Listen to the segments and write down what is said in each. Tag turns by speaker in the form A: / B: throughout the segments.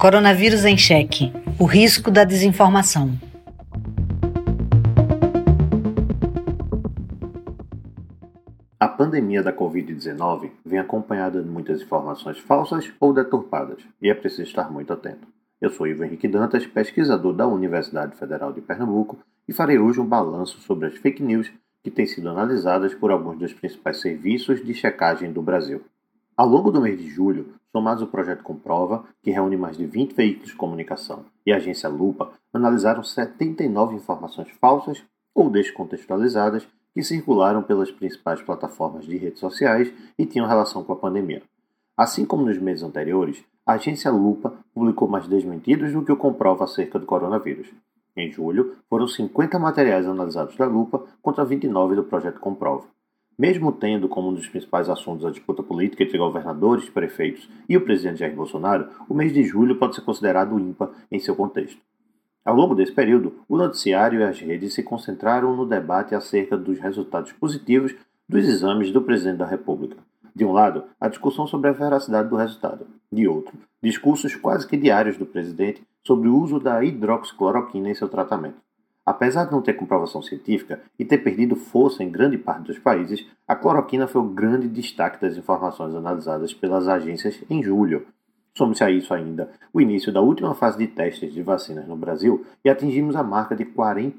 A: Coronavírus em Xeque. O risco da desinformação.
B: A pandemia da Covid-19 vem acompanhada de muitas informações falsas ou deturpadas, e é preciso estar muito atento. Eu sou Ivo Henrique Dantas, pesquisador da Universidade Federal de Pernambuco, e farei hoje um balanço sobre as fake news que têm sido analisadas por alguns dos principais serviços de checagem do Brasil. Ao longo do mês de julho, somados o Projeto Comprova, que reúne mais de 20 veículos de comunicação, e a agência Lupa, analisaram 79 informações falsas ou descontextualizadas que circularam pelas principais plataformas de redes sociais e tinham relação com a pandemia. Assim como nos meses anteriores, a agência Lupa publicou mais desmentidos do que o Comprova acerca do coronavírus. Em julho, foram 50 materiais analisados da Lupa contra 29 do Projeto Comprova. Mesmo tendo como um dos principais assuntos a disputa política entre governadores, prefeitos e o presidente Jair Bolsonaro, o mês de julho pode ser considerado ímpar em seu contexto. Ao longo desse período, o noticiário e as redes se concentraram no debate acerca dos resultados positivos dos exames do presidente da República. De um lado, a discussão sobre a veracidade do resultado. De outro, discursos quase que diários do presidente sobre o uso da hidroxicloroquina em seu tratamento. Apesar de não ter comprovação científica e ter perdido força em grande parte dos países, a cloroquina foi o grande destaque das informações analisadas pelas agências em julho. Some-se a isso ainda o início da última fase de testes de vacinas no Brasil e atingimos a marca de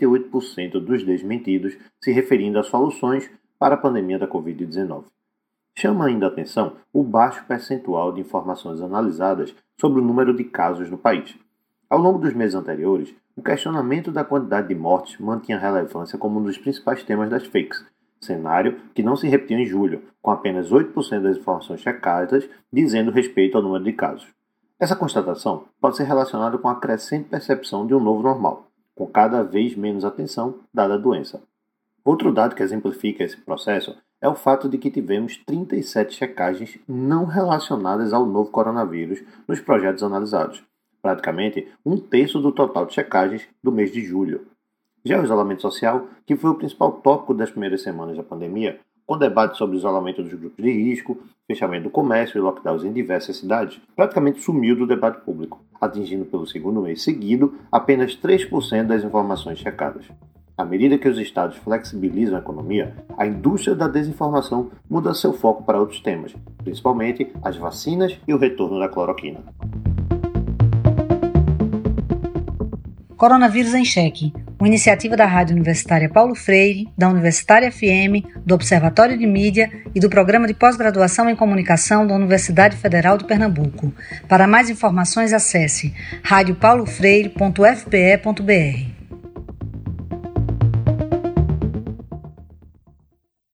B: 48% dos desmentidos se referindo às soluções para a pandemia da Covid-19. Chama ainda a atenção o baixo percentual de informações analisadas sobre o número de casos no país. Ao longo dos meses anteriores, o questionamento da quantidade de mortes mantinha relevância como um dos principais temas das fakes, cenário que não se repetiu em julho, com apenas 8% das informações checadas dizendo respeito ao número de casos. Essa constatação pode ser relacionada com a crescente percepção de um novo normal, com cada vez menos atenção dada a doença. Outro dado que exemplifica esse processo é o fato de que tivemos 37 checagens não relacionadas ao novo coronavírus nos projetos analisados, praticamente um terço do total de checagens do mês de julho. Já o isolamento social, que foi o principal tópico das primeiras semanas da pandemia, com debate sobre o isolamento dos grupos de risco, fechamento do comércio e lockdowns em diversas cidades, praticamente sumiu do debate público, atingindo pelo segundo mês seguido apenas 3% das informações checadas. À medida que os estados flexibilizam a economia, a indústria da desinformação muda seu foco para outros temas, principalmente as vacinas e o retorno da cloroquina.
A: Coronavírus em Xeque, uma iniciativa da Rádio Universitária Paulo Freire, da Universitária FM, do Observatório de Mídia e do Programa de Pós-Graduação em Comunicação da Universidade Federal de Pernambuco. Para mais informações, acesse radiopaulofreire.fpe.br.